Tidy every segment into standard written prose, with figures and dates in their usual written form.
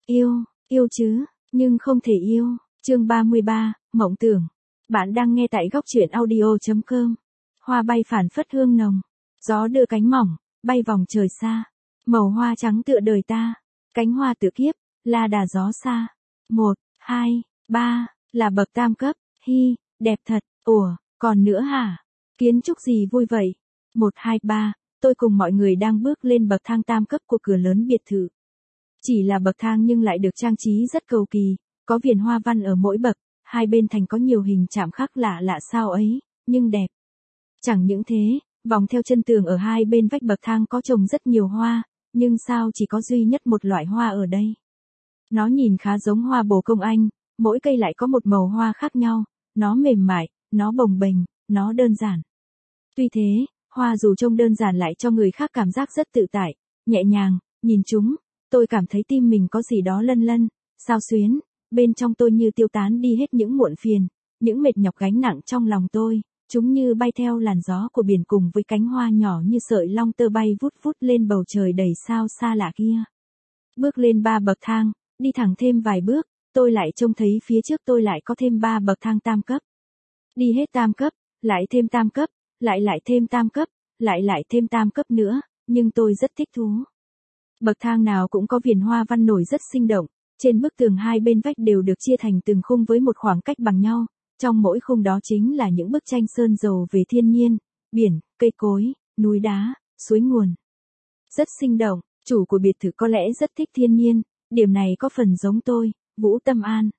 Yêu chứ, nhưng không thể yêu. Chương 33, Mộng tưởng. Bạn đang nghe tại góc truyện audio.com. Hoa bay phảng phất hương nồng, gió đưa cánh mỏng, bay vòng trời xa. Màu hoa trắng tựa đời ta, cánh hoa tựa kiếp, la đà gió xa. 1, 2, 3, là bậc tam cấp, hi, đẹp thật, ủa, còn nữa hả? Kiến trúc gì vui vậy? 1, 2, 3, tôi cùng mọi người đang bước lên bậc thang tam cấp của cửa lớn biệt thự. Chỉ là bậc thang nhưng lại được trang trí rất cầu kỳ, có viền hoa văn ở mỗi bậc, hai bên thành có nhiều hình chạm khắc lạ lạ sao ấy, nhưng đẹp. Chẳng những thế, vòng theo chân tường ở hai bên vách bậc thang có trồng rất nhiều hoa, nhưng sao chỉ có duy nhất một loại hoa ở đây. Nó nhìn khá giống hoa bồ công anh, mỗi cây lại có một màu hoa khác nhau, nó mềm mại, nó bồng bềnh, nó đơn giản. Tuy thế, hoa dù trông đơn giản lại cho người khác cảm giác rất tự tại, nhẹ nhàng, nhìn chúng, tôi cảm thấy tim mình có gì đó lân lân, xao xuyến, bên trong tôi như tiêu tán đi hết những muộn phiền, những mệt nhọc gánh nặng trong lòng tôi, chúng như bay theo làn gió của biển cùng với cánh hoa nhỏ như sợi long tơ bay vút vút lên bầu trời đầy sao xa lạ kia. Bước lên 3 bậc thang, đi thẳng thêm vài bước, tôi lại trông thấy phía trước tôi lại có thêm 3 bậc thang tam cấp. Đi hết tam cấp, lại thêm tam cấp, lại thêm tam cấp, lại thêm tam cấp nữa, nhưng tôi rất thích thú. Bậc thang nào cũng có viền hoa văn nổi rất sinh động, trên bức tường hai bên vách đều được chia thành từng khung với một khoảng cách bằng nhau, trong mỗi khung đó chính là những bức tranh sơn dầu về thiên nhiên, biển, cây cối, núi đá, suối nguồn. Rất sinh động, chủ của biệt thự có lẽ rất thích thiên nhiên, điểm này có phần giống tôi, Vũ Tâm An.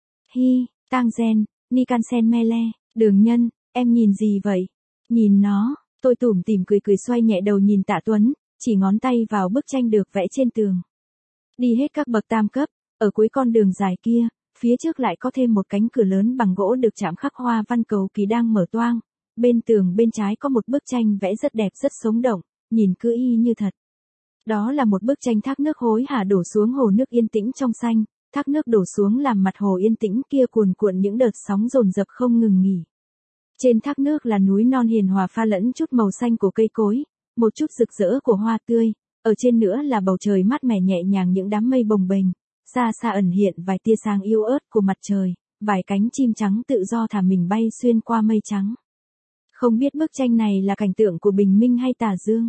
Hi, Tang Gen, Nikansen Mele, Đường Nhân, em nhìn gì vậy? Nhìn nó, tôi tủm tỉm cười cười xoay nhẹ đầu nhìn Tạ Tuấn, chỉ ngón tay vào bức tranh được vẽ trên tường. Đi hết các bậc tam cấp, ở cuối con đường dài kia, phía trước lại có thêm một cánh cửa lớn bằng gỗ được chạm khắc hoa văn cầu kỳ đang mở toang. Bên tường bên trái có một bức tranh vẽ rất đẹp rất sống động, nhìn cứ y như thật. Đó là một bức tranh thác nước hối hả đổ xuống hồ nước yên tĩnh trong xanh, thác nước đổ xuống làm mặt hồ yên tĩnh kia cuồn cuộn những đợt sóng dồn dập không ngừng nghỉ. Trên thác nước là núi non hiền hòa pha lẫn chút màu xanh của cây cối, một chút rực rỡ của hoa tươi, ở trên nữa là bầu trời mát mẻ nhẹ nhàng những đám mây bồng bềnh, xa xa ẩn hiện vài tia sáng yếu ớt của mặt trời, vài cánh chim trắng tự do thả mình bay xuyên qua mây trắng. Không biết bức tranh này là cảnh tượng của bình minh hay tà dương.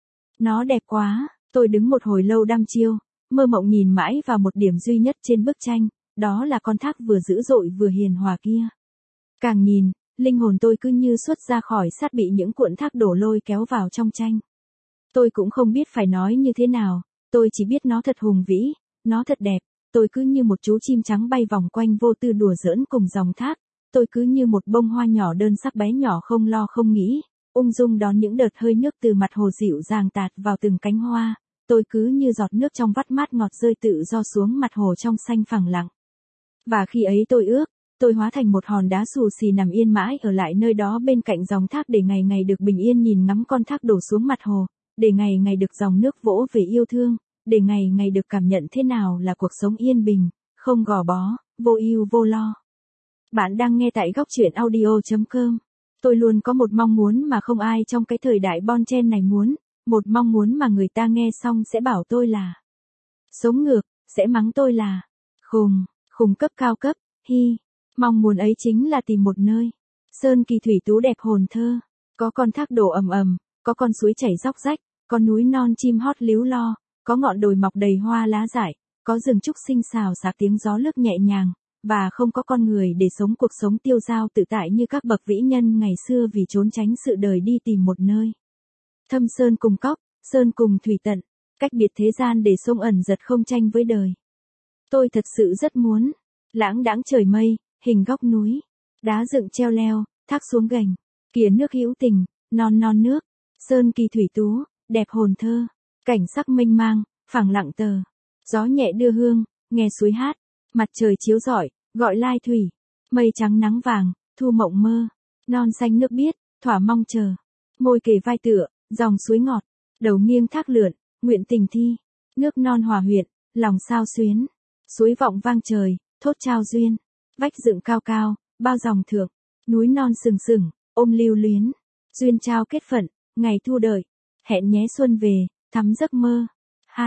Nó đẹp quá, tôi đứng một hồi lâu đăm chiêu, mơ mộng nhìn mãi vào một điểm duy nhất trên bức tranh, đó là con thác vừa dữ dội vừa hiền hòa kia. Càng nhìn, linh hồn tôi cứ như xuất ra khỏi xác bị những cuộn thác đổ lôi kéo vào trong tranh. Tôi cũng không biết phải nói như thế nào, tôi chỉ biết nó thật hùng vĩ, nó thật đẹp, tôi cứ như một chú chim trắng bay vòng quanh vô tư đùa giỡn cùng dòng thác, tôi cứ như một bông hoa nhỏ đơn sắc bé nhỏ không lo không nghĩ, ung dung đón những đợt hơi nước từ mặt hồ dịu dàng tạt vào từng cánh hoa, tôi cứ như giọt nước trong vắt mát ngọt rơi tự do xuống mặt hồ trong xanh phẳng lặng. Và khi ấy tôi ước, tôi hóa thành một hòn đá xù xì nằm yên mãi ở lại nơi đó bên cạnh dòng thác để ngày ngày được bình yên nhìn ngắm con thác đổ xuống mặt hồ, để ngày ngày được dòng nước vỗ về yêu thương, để ngày ngày được cảm nhận thế nào là cuộc sống yên bình, không gò bó, vô ưu vô lo. Bạn đang nghe tại góc truyện audio.com. Tôi luôn có một mong muốn mà không ai trong cái thời đại bon chen này muốn, một mong muốn mà người ta nghe xong sẽ bảo tôi là sống ngược, sẽ mắng tôi là khùng cấp cao cấp, hi. Mong muốn ấy chính là tìm một nơi sơn kỳ thủy tú đẹp hồn thơ, có con thác đổ ầm ầm, có con suối chảy róc rách, có núi non chim hót líu lo, có ngọn đồi mọc đầy hoa lá dại, có rừng trúc xinh xào xạc tiếng gió lướt nhẹ nhàng, và không có con người để sống cuộc sống tiêu dao tự tại như các bậc vĩ nhân ngày xưa vì trốn tránh sự đời đi tìm một nơi thâm sơn cùng cốc, sơn cùng thủy tận, cách biệt thế gian để sông ẩn giật không tranh với đời. Tôi thật sự rất muốn lãng đãng trời mây, hình góc núi, đá dựng treo leo, thác xuống gành, kìa nước hữu tình, non non nước, sơn kỳ thủy tú, đẹp hồn thơ, cảnh sắc mênh mang, phẳng lặng tờ, gió nhẹ đưa hương, nghe suối hát, mặt trời chiếu rọi, gọi lai thủy, mây trắng nắng vàng, thu mộng mơ, non xanh nước biếc, thỏa mong chờ, môi kề vai tựa, dòng suối ngọt, đầu nghiêng thác lượn, nguyện tình thi, nước non hòa huyện, lòng sao xuyến, suối vọng vang trời, thốt trao duyên, vách dựng cao cao, bao dòng thượng, núi non sừng sừng, ôm lưu luyến, duyên trao kết phận, ngày thu đợi, hẹn nhé xuân về, thắm giấc mơ. Hai,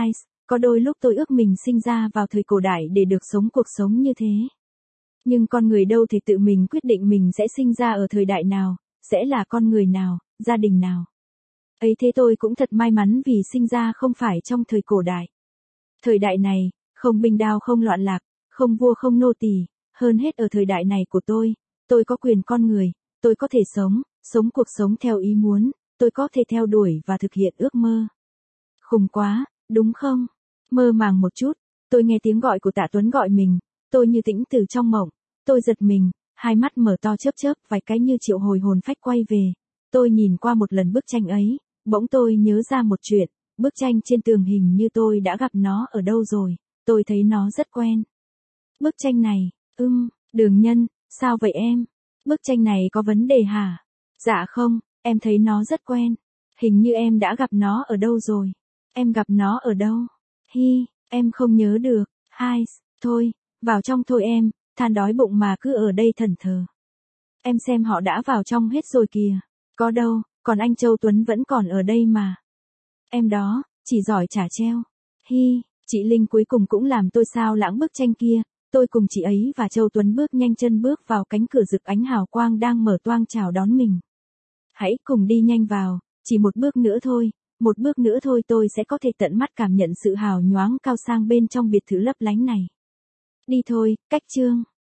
Có đôi lúc tôi ước mình sinh ra vào thời cổ đại để được sống cuộc sống như thế. Nhưng con người đâu thể tự mình quyết định mình sẽ sinh ra ở thời đại nào, sẽ là con người nào, gia đình nào. Ấy thế tôi cũng thật may mắn vì sinh ra không phải trong thời cổ đại. Thời đại này, không binh đao không loạn lạc, không vua không nô tỳ, hơn hết ở thời đại này của tôi có quyền con người, tôi có thể sống cuộc sống theo ý muốn, tôi có thể theo đuổi và thực hiện ước mơ. Khùng quá, đúng không? Mơ màng một chút, tôi nghe tiếng gọi của Tạ Tuấn gọi mình, tôi như tỉnh từ trong mộng, tôi giật mình, hai mắt mở to chớp vài cái như triệu hồi hồn phách quay về. Tôi nhìn qua một lần bức tranh ấy, bỗng tôi nhớ ra một chuyện, bức tranh trên tường hình như tôi đã gặp nó ở đâu rồi, tôi thấy nó rất quen. Bức tranh này, Đường Nhân, sao vậy em? Bức tranh này có vấn đề hả? Dạ không, em thấy nó rất quen. Hình như em đã gặp nó ở đâu rồi. Em gặp nó ở đâu? Em không nhớ được. Thôi, vào trong thôi em, than đói bụng mà cứ ở đây thẫn thờ. Em xem họ đã vào trong hết rồi kìa. Có đâu, còn anh Châu Tuấn vẫn còn ở đây mà. Em đó, chỉ giỏi chả treo. Chị Linh cuối cùng cũng làm tôi sao lãng bức tranh kia. Tôi cùng chị ấy và Châu Tuấn bước nhanh chân bước vào cánh cửa rực ánh hào quang đang mở toang chào đón mình. Hãy cùng đi nhanh vào, chỉ một bước nữa thôi tôi sẽ có thể tận mắt cảm nhận sự hào nhoáng cao sang bên trong biệt thự lấp lánh này. Đi thôi, cách chương.